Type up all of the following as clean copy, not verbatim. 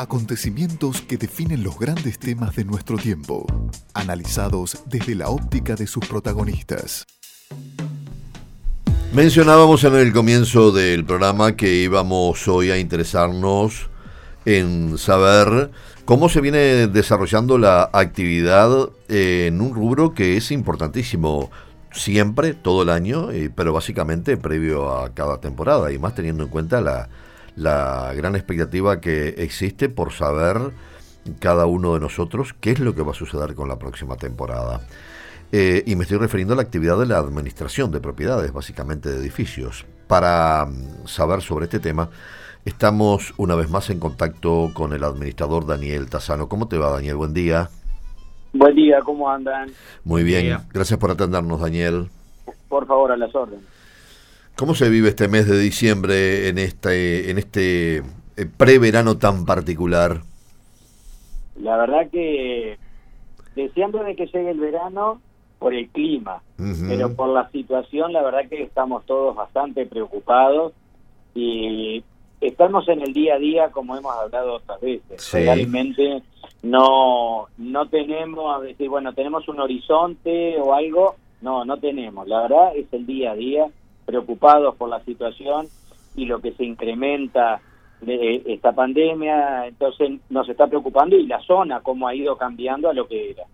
Acontecimientos que definen los grandes temas de nuestro tiempo, analizados desde la óptica de sus protagonistas. Mencionábamos en el comienzo del programa que íbamos hoy a interesarnos en saber cómo se viene desarrollando la actividad en un rubro que es importantísimo siempre, todo el año, pero básicamente previo a cada temporada, y más teniendo en cuenta la gran expectativa que existe por saber cada uno de nosotros qué es lo que va a suceder con la próxima temporada. Y me estoy refiriendo a la actividad de la administración de propiedades, básicamente de edificios. Para saber sobre este tema, estamos una vez más en contacto con el administrador Daniel Tassano. ¿Cómo te va, Daniel? Buen día. Buen día, ¿cómo andan? Muy bien, gracias por atendernos, Daniel. Por favor, a las órdenes. ¿Cómo se vive este mes de diciembre en este preverano tan particular? La verdad que deseando de que llegue el verano por el clima, pero por la situación, la verdad que estamos todos bastante preocupados y estamos en el día a día, como hemos hablado otras veces. Sí. Realmente no tenemos, a decir, bueno, tenemos un horizonte o algo, no tenemos. La verdad es el día a día, preocupados por la situación y lo que se incrementa de esta pandemia, entonces nos está preocupando, y la zona cómo ha ido cambiando a lo que era.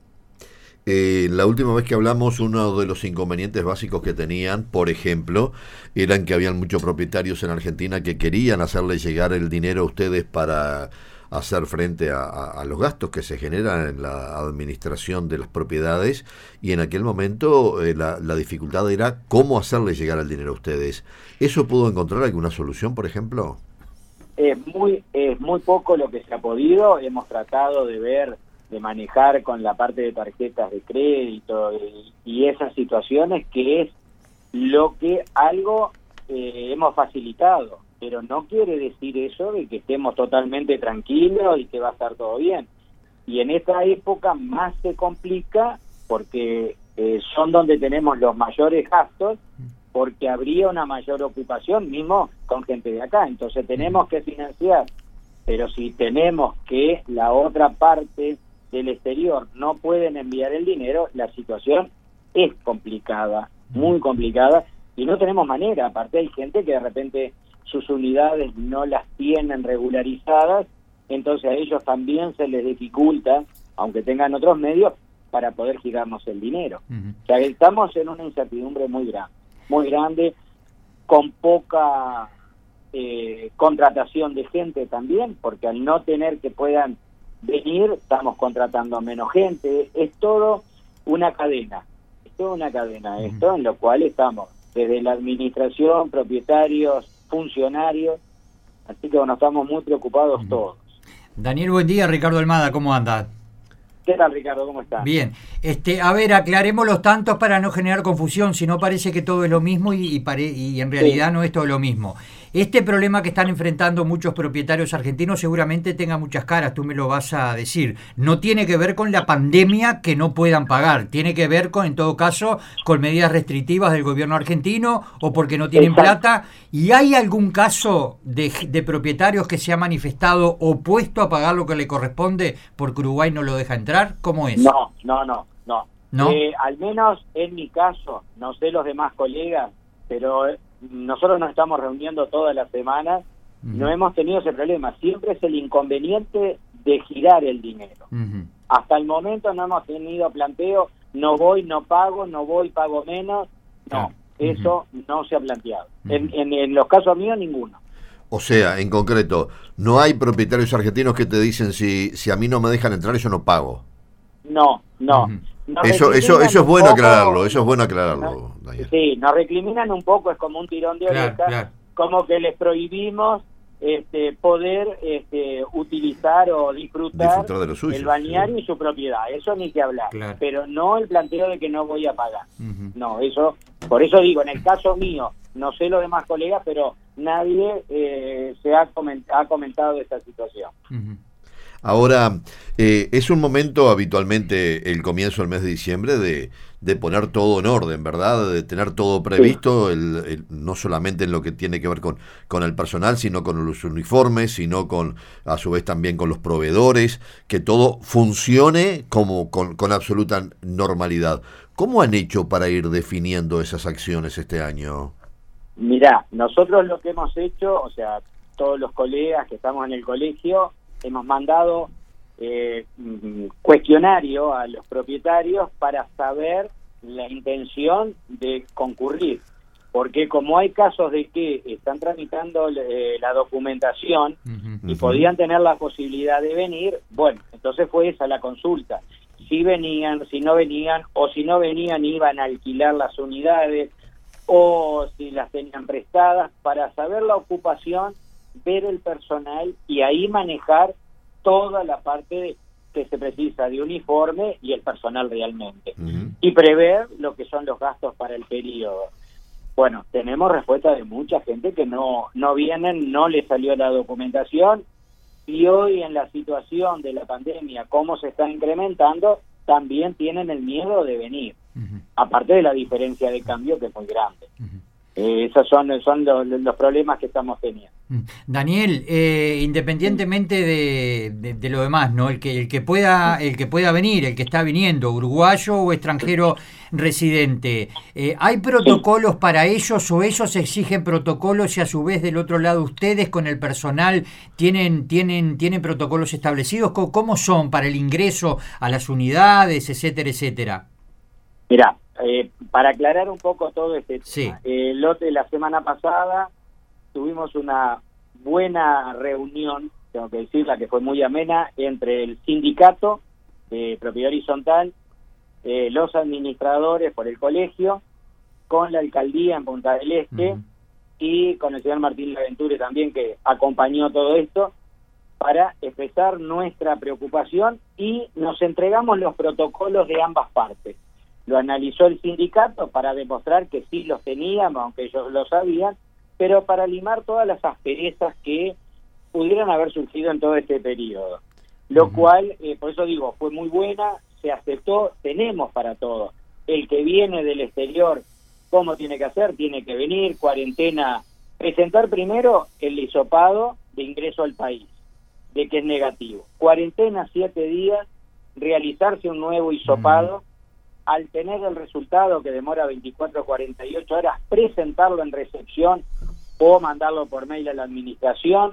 La última vez que hablamos, uno de los inconvenientes básicos que tenían, por ejemplo, eran que habían muchos propietarios en Argentina que querían hacerle llegar el dinero a ustedes para hacer frente a los gastos que se generan en la administración de las propiedades, y en aquel momento la dificultad era cómo hacerle llegar el dinero a ustedes. ¿Eso pudo encontrar alguna solución, por ejemplo? Es muy poco lo que se ha podido. Hemos tratado de manejar con la parte de tarjetas de crédito y esas situaciones, que es lo que algo hemos facilitado, pero no quiere decir eso de que estemos totalmente tranquilos y que va a estar todo bien. Y en esta época más se complica porque son donde tenemos los mayores gastos, porque habría una mayor ocupación mismo con gente de acá. Entonces tenemos que financiar, pero si tenemos que la otra parte del exterior no pueden enviar el dinero, la situación es complicada, muy complicada, y no tenemos manera. Aparte hay gente que de repente sus unidades no las tienen regularizadas, entonces a ellos también se les dificulta, aunque tengan otros medios, para poder girarnos el dinero. O sea, estamos en una incertidumbre muy grande, con poca contratación de gente también, porque al no tener que puedan venir, estamos contratando a menos gente. Es todo una cadena, esto en lo cual estamos, desde la administración, propietarios, funcionarios, así que bueno, estamos muy preocupados todos. Daniel, buen día. Ricardo Almada, ¿cómo anda? ¿Qué tal, Ricardo? ¿Cómo estás? Bien. A ver, aclaremos los tantos para no generar confusión, si no parece que todo es lo mismo y en realidad sí, no es todo lo mismo. Este problema que están enfrentando muchos propietarios argentinos seguramente tenga muchas caras, tú me lo vas a decir. No tiene que ver con la pandemia que no puedan pagar, tiene que ver con, en todo caso, con medidas restrictivas del gobierno argentino o porque no tienen plata. ¿Y hay algún caso de propietarios que se ha manifestado opuesto a pagar lo que le corresponde porque Uruguay no lo deja entrar? ¿Cómo es? No. Al menos en mi caso, no sé los demás colegas, pero nosotros nos estamos reuniendo todas las semanas, no hemos tenido ese problema. Siempre es el inconveniente de girar el dinero. Hasta el momento no hemos tenido planteo, no voy, no pago, no voy, pago menos. No, eso no se ha planteado. En los casos míos, ninguno. O sea, en concreto, no hay propietarios argentinos que te dicen si a mí no me dejan entrar, yo no pago. No. Eso es bueno aclararlo, Daniel. Sí, nos recriminan un poco, es como un tirón de oreja, claro. Como que les prohibimos poder utilizar o disfrutar de lo suyo, el balneario y su propiedad, eso ni que hablar, claro. Pero no el planteo de que no voy a pagar. No, eso, por eso digo, en el caso mío, no sé los demás colegas, pero nadie se ha comentado de esta situación. Ahora, es un momento habitualmente el comienzo del mes de diciembre de poner todo en orden, ¿verdad? De tener todo previsto, no solamente en lo que tiene que ver con el personal, sino con los uniformes, sino a su vez también con los proveedores, que todo funcione con absoluta normalidad. ¿Cómo han hecho para ir definiendo esas acciones este año? Mirá, nosotros lo que hemos hecho, o sea, todos los colegas que estamos en el colegio, hemos mandado cuestionario a los propietarios para saber la intención de concurrir, porque como hay casos de que están tramitando la documentación y podían tener la posibilidad de venir, bueno, entonces fue esa la consulta, si venían, si no venían, o si no venían iban a alquilar las unidades, o si las tenían prestadas, para saber la ocupación, ver el personal y ahí manejar toda la parte que se precisa de uniforme y el personal realmente. Y prever lo que son los gastos para el periodo. Bueno, tenemos respuesta de mucha gente que no vienen, no les salió la documentación, y hoy en la situación de la pandemia, cómo se está incrementando, también tienen el miedo de venir, aparte de la diferencia de cambio que es muy grande. Esos son los problemas que estamos teniendo. Daniel, independientemente de lo demás, ¿no? El que pueda venir, el que está viniendo, uruguayo o extranjero residente, ¿hay protocolos para ellos o ellos exigen protocolos y a su vez del otro lado ustedes con el personal tienen protocolos establecidos? ¿Cómo son para el ingreso a las unidades, etcétera, etcétera? Mirá, para aclarar un poco todo este tema, la semana pasada tuvimos una buena reunión, tengo que decirla que fue muy amena, entre el sindicato de Propiedad Horizontal, los administradores por el colegio, con la alcaldía en Punta del Este y con el señor Martín Laventure también, que acompañó todo esto, para expresar nuestra preocupación, y nos entregamos los protocolos de ambas partes. Lo analizó el sindicato para demostrar que sí los teníamos, aunque ellos lo sabían, pero para limar todas las asperezas que pudieran haber surgido en todo este periodo. Lo cual, por eso digo, fue muy buena, se aceptó, tenemos para todo. El que viene del exterior, ¿cómo tiene que hacer? Tiene que venir, cuarentena, presentar primero el hisopado de ingreso al país, de que es negativo. Cuarentena 7 días, realizarse un nuevo hisopado, al tener el resultado que demora 24 o 48 horas, presentarlo en recepción o mandarlo por mail a la administración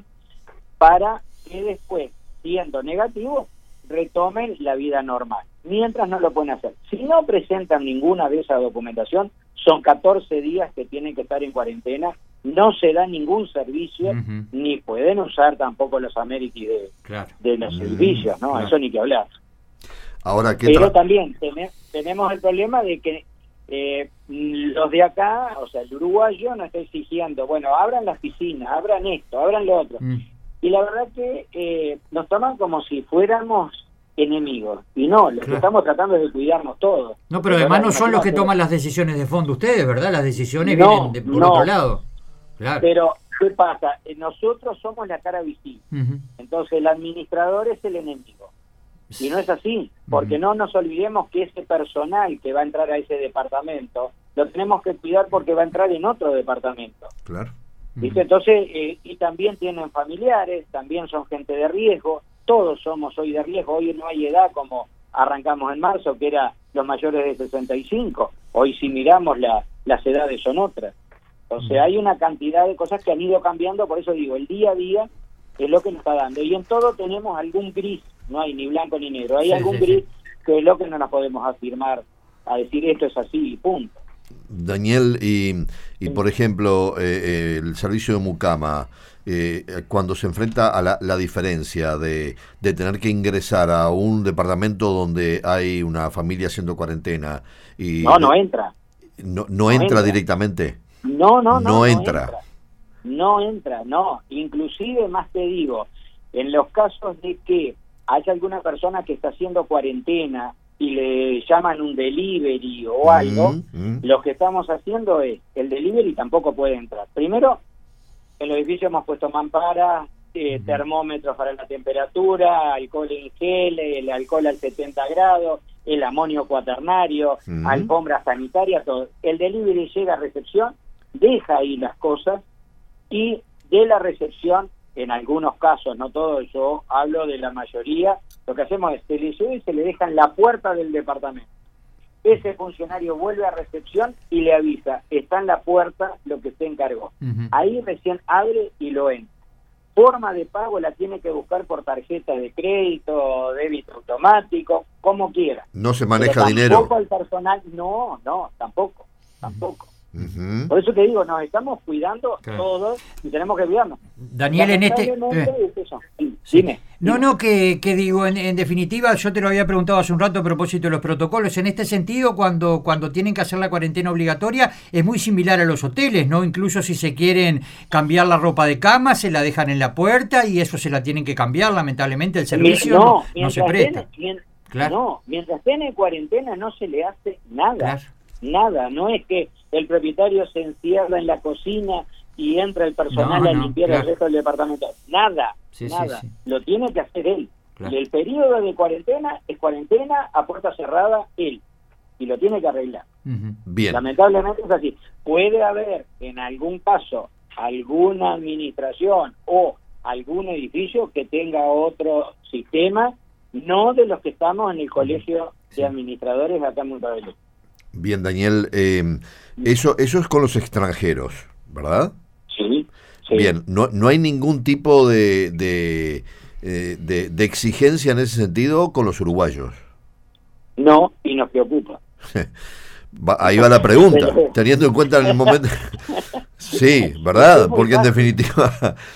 para que después, siendo negativo, retomen la vida normal. Mientras no lo pueden hacer. Si no presentan ninguna de esa documentación, son 14 días que tienen que estar en cuarentena, no se da ningún servicio, ni pueden usar tampoco los Americi de los servicios, ¿no? Eso ni que hablar. Ahora, pero también tenemos el problema de que los de acá, o sea, el uruguayo nos está exigiendo, bueno, abran las piscinas, abran esto, abran lo otro. Y la verdad que nos toman como si fuéramos enemigos. Y no, lo que estamos tratando es de cuidarnos todos. No, pero además no son los que toman las decisiones de fondo ustedes, ¿verdad? Las decisiones vienen por otro lado. Claro. Pero, ¿qué pasa? Nosotros somos la cara visible. Entonces, el administrador es el enemigo. Y no es así, porque no nos olvidemos que ese personal que va a entrar a ese departamento, lo tenemos que cuidar porque va a entrar en otro departamento. Claro. ¿Viste? Entonces, y también tienen familiares, también son gente de riesgo, todos somos hoy de riesgo, hoy no hay edad como arrancamos en marzo, que era los mayores de 65, hoy si miramos las edades son otras. O sea, hay una cantidad de cosas que han ido cambiando, por eso digo, el día a día es lo que nos está dando, y en todo tenemos algún gris, no hay ni blanco ni negro, hay algún gris que es lo que no nos podemos afirmar a decir esto es así y punto. Daniel, y por ejemplo, el servicio de Mucama, cuando se enfrenta a la diferencia de tener que ingresar a un departamento donde hay una familia haciendo cuarentena y no entra. No entra directamente. No entra. No entra, no. Inclusive, más te digo, en los casos de que haya alguna persona que está haciendo cuarentena y le llaman un delivery o algo, lo que estamos haciendo es, el delivery tampoco puede entrar. Primero, en los edificios hemos puesto mamparas, termómetros para la temperatura, alcohol en gel, el alcohol al 70 grados, el amonio cuaternario, alfombra sanitaria, todo. El delivery llega a recepción, deja ahí las cosas, y de la recepción, en algunos casos, no todos, yo hablo de la mayoría, lo que hacemos es se le lleva y se le deja en la puerta del departamento. Ese funcionario vuelve a recepción y le avisa, está en la puerta lo que se encargó. Ahí recién abre y lo entra. Forma de pago la tiene que buscar por tarjeta de crédito, débito automático, como quiera. No se maneja Pero dinero. tampoco el personal, no, tampoco. Por eso te digo, nos estamos cuidando todos y tenemos que cuidarnos. Daniel, en este... Es eso. Dime. No, que digo, en definitiva, yo te lo había preguntado hace un rato a propósito de los protocolos. En este sentido, cuando tienen que hacer la cuarentena obligatoria, es muy similar a los hoteles, ¿no? Incluso si se quieren cambiar la ropa de cama, se la dejan en la puerta y eso se la tienen que cambiar. Lamentablemente, el servicio no se presta. No, mientras estén en cuarentena no se le hace nada. Claro. Nada, no es que el propietario se encierra en la cocina y entra el personal a limpiar el resto del departamento. Nada. Sí. Lo tiene que hacer él. Claro. Y el periodo de cuarentena es cuarentena a puerta cerrada él. Y lo tiene que arreglar. Bien. Lamentablemente es así. Puede haber en algún caso alguna administración o algún edificio que tenga otro sistema, no de los que estamos en el colegio de administradores acá en Punta del Este. Bien, Daniel, eso es con los extranjeros, ¿verdad? Sí. Bien, no hay ningún tipo de exigencia en ese sentido con los uruguayos. No, y nos preocupa. Ahí va la pregunta, teniendo en cuenta en el momento... Sí, ¿verdad? Porque en definitiva...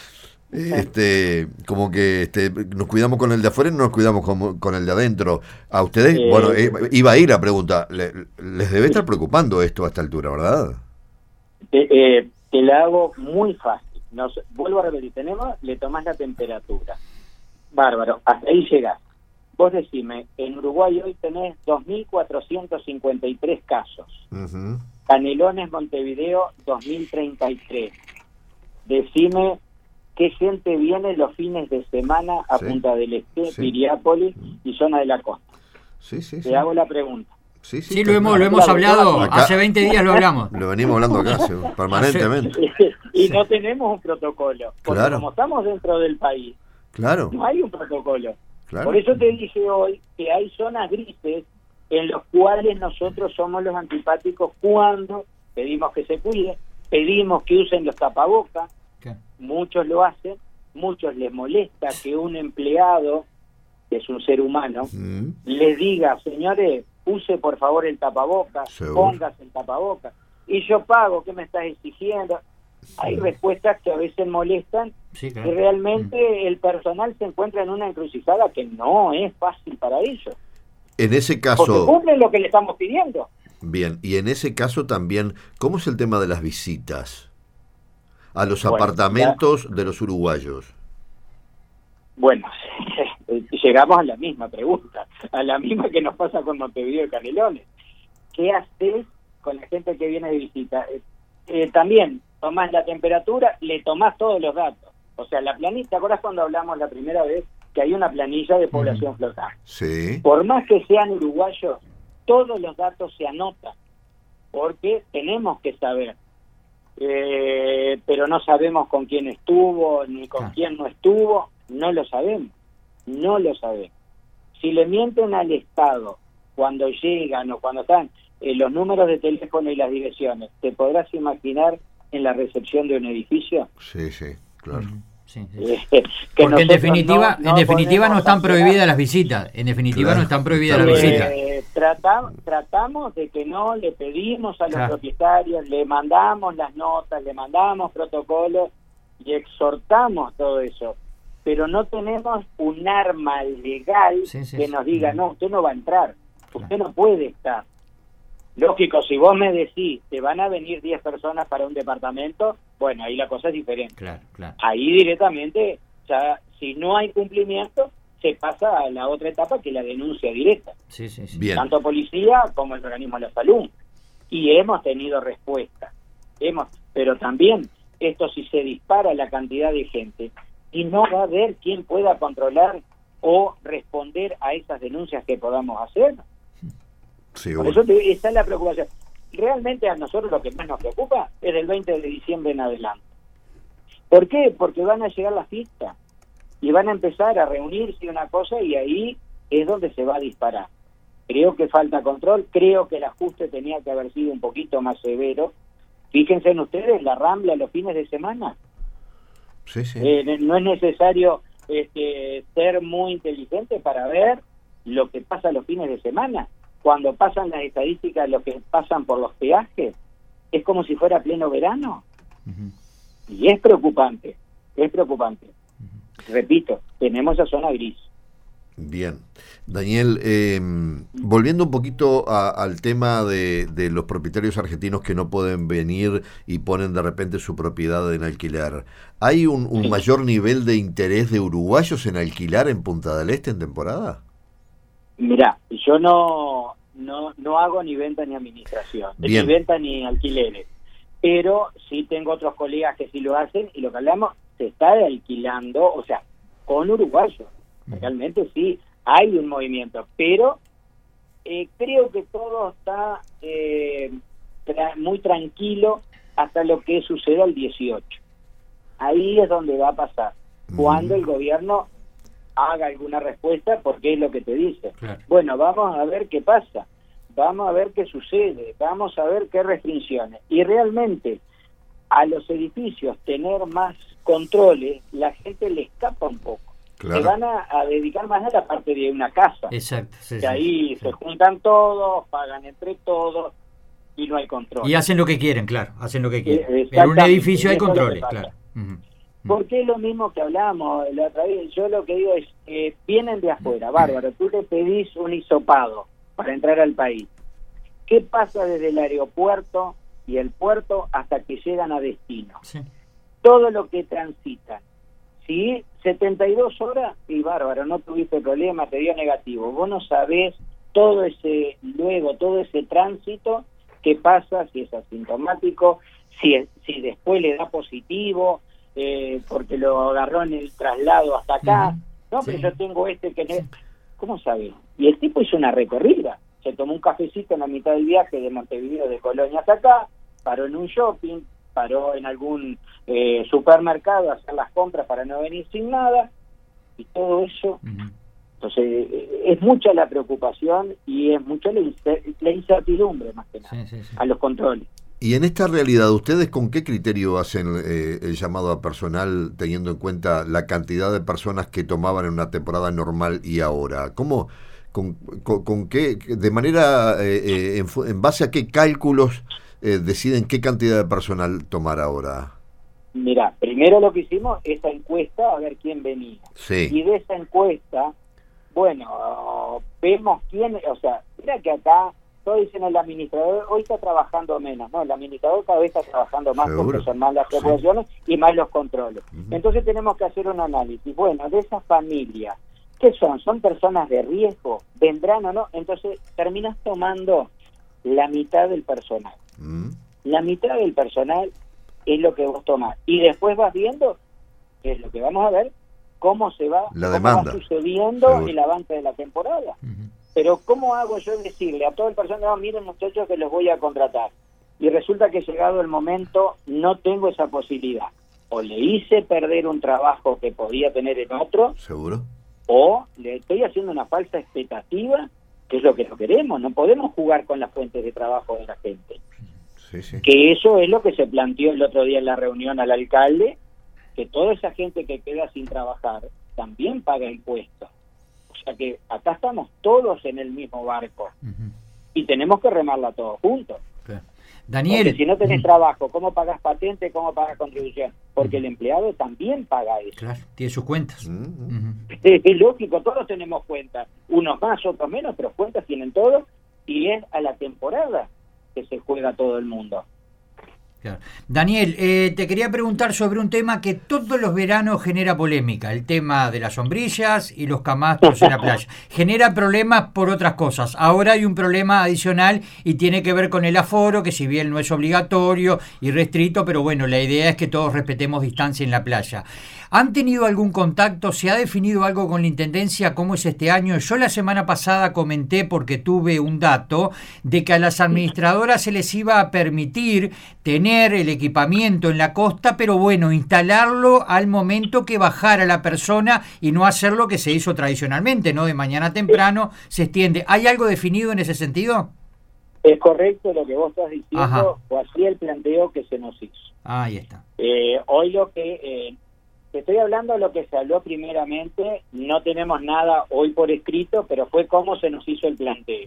como que nos cuidamos con el de afuera y no nos cuidamos con el de adentro. A ustedes, iba a ir la pregunta, les debe estar preocupando esto a esta altura, ¿verdad? Te la hago muy fácil. Vuelvo a repetir, le tomás la temperatura. Bárbaro, hasta ahí llegás. Vos decime, en Uruguay hoy tenés 2.453 casos. Canelones, Montevideo, 2.033. Decime qué gente viene los fines de semana a Punta del Este, Piriápolis y zona de la costa. Te hago la pregunta. Sí, lo hemos hablado, acá, hace 20 días lo hablamos. Lo venimos hablando acá permanentemente. Y no tenemos un protocolo, porque como estamos dentro del país, no hay un protocolo. Por eso te dije hoy que hay zonas grises en los cuales nosotros somos los antipáticos cuando pedimos que se cuide, pedimos que usen los tapabocas. Muchos lo hacen, muchos les molesta que un empleado, que es un ser humano, les diga, señores, use por favor el tapabocas, póngase el tapabocas, y yo pago, ¿qué me estás exigiendo? Hay respuestas que a veces molestan, y realmente el personal se encuentra en una encrucijada que no es fácil para ellos. En ese caso... Porque cumplen lo que le estamos pidiendo. Bien, y en ese caso también, ¿cómo es el tema de las visitas a los apartamentos de los uruguayos? Bueno, llegamos a la misma pregunta, a la misma que nos pasa con Montevideo y Canelones. ¿Qué haces con la gente que viene de visita? También tomás la temperatura, le tomás todos los datos. O sea, la planilla, ¿te acuerdas cuando hablamos la primera vez que hay una planilla de población flotante? Sí. Por más que sean uruguayos, todos los datos se anotan, porque tenemos que saber. Pero no sabemos con quién estuvo ni con quién no estuvo, no lo sabemos. Si le mienten al Estado cuando llegan o cuando están los números de teléfono y las direcciones, ¿te podrás imaginar en la recepción de un edificio? Sí, claro. Porque en definitiva no están prohibidas las visitas. En definitiva no están prohibidas las visitas. Tratamos de que no, le pedimos a los propietarios, le mandamos las notas, le mandamos protocolos y exhortamos todo eso. Pero no tenemos un arma legal que nos diga, no, usted no va a entrar, usted no puede estar. Lógico, si vos me decís, te van a venir 10 personas para un departamento, bueno, ahí la cosa es diferente. Claro. Ahí directamente, ya, si no hay cumplimiento, se pasa a la otra etapa, que es la denuncia directa. Bien. Tanto policía como el organismo de la salud. Y hemos tenido respuesta. Pero también, esto si se dispara la cantidad de gente, y no va a haber quien pueda controlar o responder a esas denuncias que podamos hacer. Seguro. Por eso esa es la preocupación. Realmente a nosotros lo que más nos preocupa es del 20 de diciembre en adelante. ¿Por qué? Porque van a llegar las fiestas y van a empezar a reunirse una cosa y ahí es donde se va a disparar. Creo que falta control, creo que el ajuste tenía que haber sido un poquito más severo. Fíjense en ustedes, la Rambla los fines de semana. Sí, sí. No es necesario ser muy inteligente para ver lo que pasa los fines de semana. Cuando pasan las estadísticas, lo que pasan por los peajes, es como si fuera pleno verano. Uh-huh. Y es preocupante, es preocupante. Uh-huh. Repito, tenemos esa zona gris. Bien. Daniel, volviendo un poquito al tema de los propietarios argentinos que no pueden venir y ponen de repente su propiedad en alquiler, ¿hay un mayor nivel de interés de uruguayos en alquilar en Punta del Este en temporada? Mirá, yo no hago ni venta ni administración, Bien. ni venta ni alquileres, pero sí tengo otros colegas que sí lo hacen y lo que hablamos, se está alquilando, o sea, con uruguayos. Realmente sí, hay un movimiento, pero creo que todo está muy tranquilo hasta lo que suceda el 18. Ahí es donde va a pasar, cuando el gobierno haga alguna respuesta, porque es lo que te dice. Claro. Bueno, vamos a ver qué pasa, vamos a ver qué sucede, vamos a ver qué restricciones. Y realmente a los edificios tener más controles, la gente le escapa un poco. Claro. Se van a dedicar más a la parte de una casa. Exacto. Sí, que ahí se juntan todos, pagan entre todos y no hay control. Y hacen lo que quieren, claro, hacen lo que quieren. En un edificio hay controles, claro. Porque es lo mismo que hablamos la otra vez. Yo lo que digo es que vienen de afuera, bárbaro, tú le pedís un hisopado para entrar al país. ¿Qué pasa desde el aeropuerto y el puerto hasta que llegan a destino? Sí. Todo lo que transitan. Si 72 horas, y bárbaro, no tuviste problema, te dio negativo. Vos no sabés todo ese tránsito, qué pasa, si es asintomático, si después le da positivo, porque lo agarró en el traslado hasta acá. No, pero yo tengo que... ¿Cómo sabés? Y el tipo hizo una recorrida. Se tomó un cafecito en la mitad del viaje de Montevideo, de Colonia hasta acá, paró en un shopping, paró en algún supermercado a hacer las compras para no venir sin nada, y todo eso. Entonces es mucha la preocupación y es mucha la incertidumbre, más que nada, a los controles. Y en esta realidad, ¿ustedes con qué criterio hacen el llamado a personal, teniendo en cuenta la cantidad de personas que tomaban en una temporada normal y ahora? ¿Cómo, con qué, de manera, en base a qué cálculos deciden qué cantidad de personal tomar ahora? Mira, primero lo que hicimos, esa encuesta, a ver quién venía. Sí. Y de esa encuesta, bueno, vemos quién, o sea, mira que acá todos dicen el administrador hoy está trabajando menos, no, el administrador cada vez está trabajando más. ¿Seguro? Porque son más las preocupaciones y más los controles. Entonces tenemos que hacer un análisis. Bueno, de esas familias, ¿qué son? ¿Son personas de riesgo? ¿Vendrán o no? Entonces terminas tomando la mitad del personal. La mitad del personal es lo que vos tomás. Y después vas viendo, que es lo que vamos a ver, cómo se va, la demanda, va sucediendo. Seguro. El avance de la temporada. Pero ¿cómo hago yo decirle a todo el personal, no, miren muchachos que los voy a contratar? Y resulta que llegado el momento no tengo esa posibilidad. O le hice perder un trabajo que podía tener en otro. ¿Seguro? O le estoy haciendo una falsa expectativa, que es lo que no queremos. No podemos jugar con las fuentes de trabajo de la gente. Sí. Que eso es lo que se planteó el otro día en la reunión al alcalde, que toda esa gente que queda sin trabajar también paga impuestos. O sea que acá estamos todos en el mismo barco y tenemos que remarla todos juntos. Claro. Daniel, porque si no tenés trabajo, ¿cómo pagas patente? ¿Cómo pagas contribución? Porque el empleado también paga eso. Claro, tiene sus cuentas. Es lógico, todos tenemos cuentas, unos más, otros menos, pero cuentas tienen todos, y es a la temporada que se juega todo el mundo. Claro. Daniel, te quería preguntar sobre un tema que todos los veranos genera polémica, el tema de las sombrillas y los camastros en la playa. Genera problemas por otras cosas. Ahora hay un problema adicional y tiene que ver con el aforo, que si bien no es obligatorio y restricto, pero bueno, la idea es que todos respetemos distancia en la playa. ¿Han tenido algún contacto? ¿Se ha definido algo con la Intendencia? ¿Cómo es este año? Yo la semana pasada comenté, porque tuve un dato, de que a las administradoras se les iba a permitir tener el equipamiento en la costa, pero bueno, instalarlo al momento que bajara la persona y no hacer lo que se hizo tradicionalmente, ¿no? De mañana temprano se extiende. ¿Hay algo definido en ese sentido? Es correcto lo que vos estás diciendo, Ajá. o así el planteo que se nos hizo. Ahí está. Hoy lo que... te estoy hablando de lo que se habló primeramente, no tenemos nada hoy por escrito, pero fue cómo se nos hizo el planteo.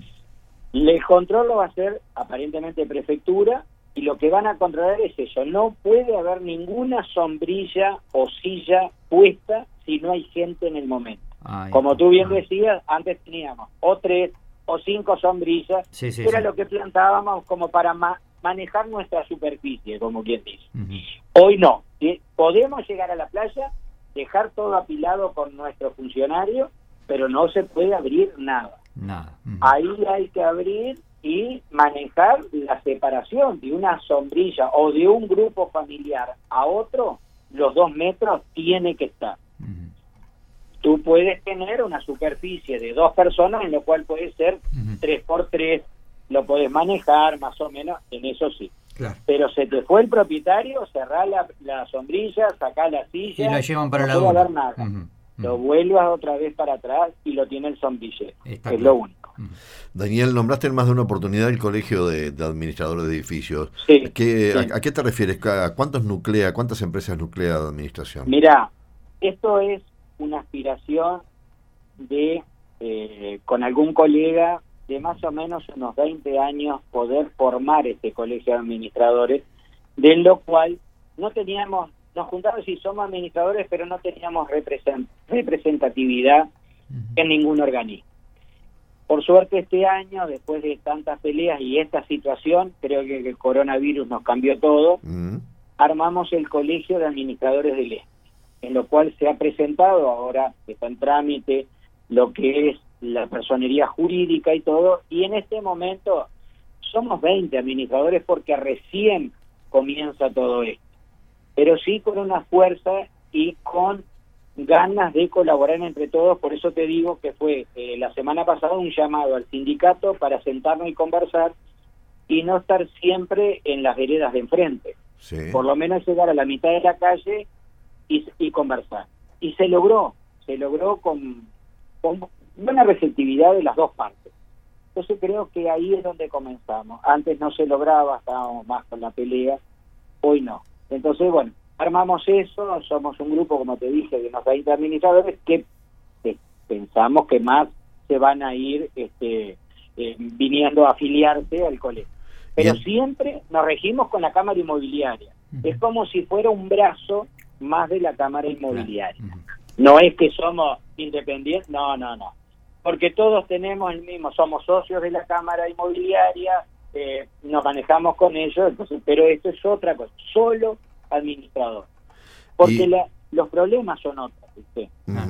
El control lo va a hacer aparentemente prefectura, y lo que van a controlar es eso, no puede haber ninguna sombrilla o silla puesta si no hay gente en el momento. Como tú bien decías, antes teníamos o 3 o 5 sombrillas, era lo que plantábamos como para manejar nuestra superficie, como quien dice. Hoy no. Podemos llegar a la playa, dejar todo apilado con nuestro funcionario, pero no se puede abrir nada. Ahí hay que abrir y manejar la separación de una sombrilla o de un grupo familiar a otro, los 2 metros tiene que estar. Tú puedes tener una superficie de 2 personas, en lo cual puede ser 3x3, lo puedes manejar más o menos, en eso sí. Claro. Pero se te fue el propietario, cerrá la sombrilla, sacá la silla, y lo llevan para no la puede haber nada. Lo vuelvas otra vez para atrás y lo tiene el sombrillero. Es lo único. Daniel, nombraste en más de una oportunidad el Colegio de Administradores de Edificios. Sí, ¿A qué te refieres? ¿A cuántas empresas nuclea de administración? Mira, esto es una aspiración de, con algún colega, de más o menos unos 20 años, poder formar este colegio de administradores, de lo cual no teníamos, nos juntamos y somos administradores, pero no teníamos representatividad en ningún organismo. Por suerte este año, después de tantas peleas y esta situación, creo que el coronavirus nos cambió todo, armamos el Colegio de Administradores del Este, en lo cual se ha presentado, ahora está en trámite, lo que es la personería jurídica y todo, y en este momento somos 20 administradores porque recién comienza todo esto, pero sí con una fuerza y con ganas de colaborar entre todos. Por eso te digo que fue la semana pasada un llamado al sindicato para sentarnos y conversar y no estar siempre en las veredas de enfrente, por lo menos llegar a la mitad de la calle y conversar, y se logró con buena receptividad de las dos partes. Entonces creo que ahí es donde comenzamos. Antes no se lograba, estábamos más con la pelea, hoy no. Entonces, bueno, armamos eso, somos un grupo, como te dije, de unos 20 administradores que pensamos que más se van a ir viniendo a afiliarse al colegio. Pero siempre nos regimos con la Cámara Inmobiliaria. Es como si fuera un brazo más de la Cámara Inmobiliaria. No es que somos independientes, no. Porque todos tenemos el mismo, somos socios de la Cámara Inmobiliaria, nos manejamos con ellos, entonces, pero esto es otra cosa, solo administrador. Porque los problemas son otros, ¿viste?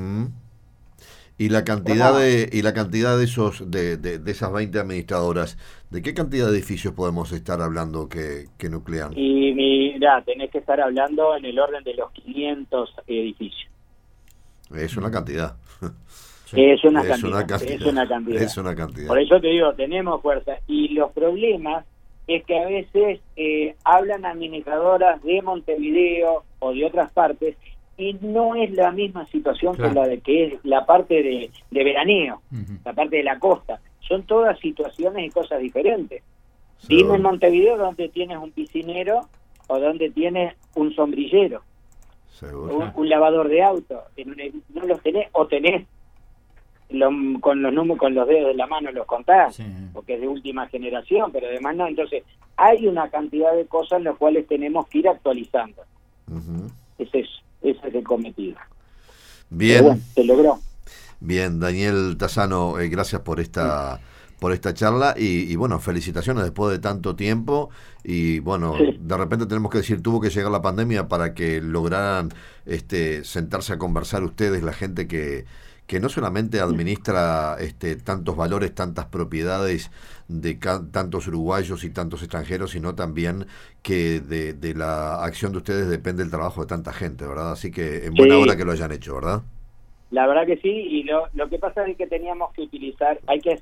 Y la cantidad de esas 20 administradoras, ¿de qué cantidad de edificios podemos estar hablando que nuclean? Y mira, tenés que estar hablando en el orden de los 500 edificios. Es una cantidad. Es una cantidad. Por eso te digo, tenemos fuerza. Y los problemas es que a veces hablan administradoras de Montevideo o de otras partes y no es la misma situación que la de que es la parte de veraneo, la parte de la costa. Son todas situaciones y cosas diferentes. Dime en Montevideo donde tienes un piscinero o donde tienes un sombrillero, un lavador de auto. No los tenés, o tenés con los dedos de la mano los contás, porque es de última generación, pero además no. Entonces hay una cantidad de cosas en las cuales tenemos que ir actualizando. Ese es el cometido. Bien. Bueno, se logró. Bien, Daniel Tassano, gracias por esta por esta charla y bueno, felicitaciones después de tanto tiempo y bueno, de repente tenemos que decir, tuvo que llegar la pandemia para que lograran sentarse a conversar ustedes, la gente que no solamente administra tantos valores, tantas propiedades de tantos uruguayos y tantos extranjeros, sino también que de la acción de ustedes depende el trabajo de tanta gente, ¿verdad? Así que en buena hora que lo hayan hecho, ¿verdad? La verdad que sí, y lo que pasa es que teníamos que utilizar, hay que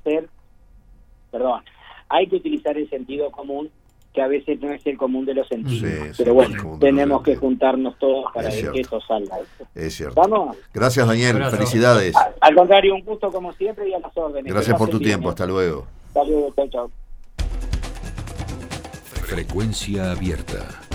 utilizar el sentido común, que a veces no es el común de los sentidos, pero bueno, tenemos que juntarnos todos para que eso salga. Es cierto. ¿Vamos? Gracias, Daniel, felicidades. Al contrario, un gusto como siempre y a las órdenes. Gracias por tu tiempo, hasta luego. Hasta luego, chao. Frecuencia abierta.